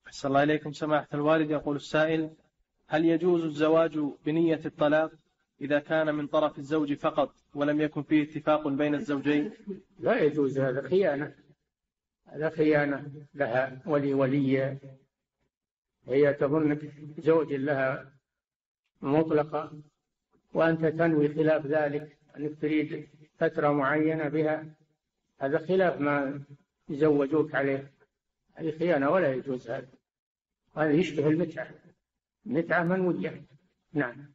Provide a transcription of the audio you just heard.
أحسن الله إليكم سماحة الوالد. يقول السائل: هل يجوز الزواج بنية الطلاق إذا كان من طرف الزوج فقط ولم يكن فيه اتفاق بين الزوجين؟ لا يجوز، هذا خيانة، هذا خيانة لها ولي. هي تظنك زوج لها مطلقة وأنت تنوي خلاف ذلك، أنك تريد فترة معينة بها، هذا خلاف ما يزوجوك عليه، هذه خيانة ولا يجوز هذا. هذا يشبه المتعة، المتعة منوية. نعم.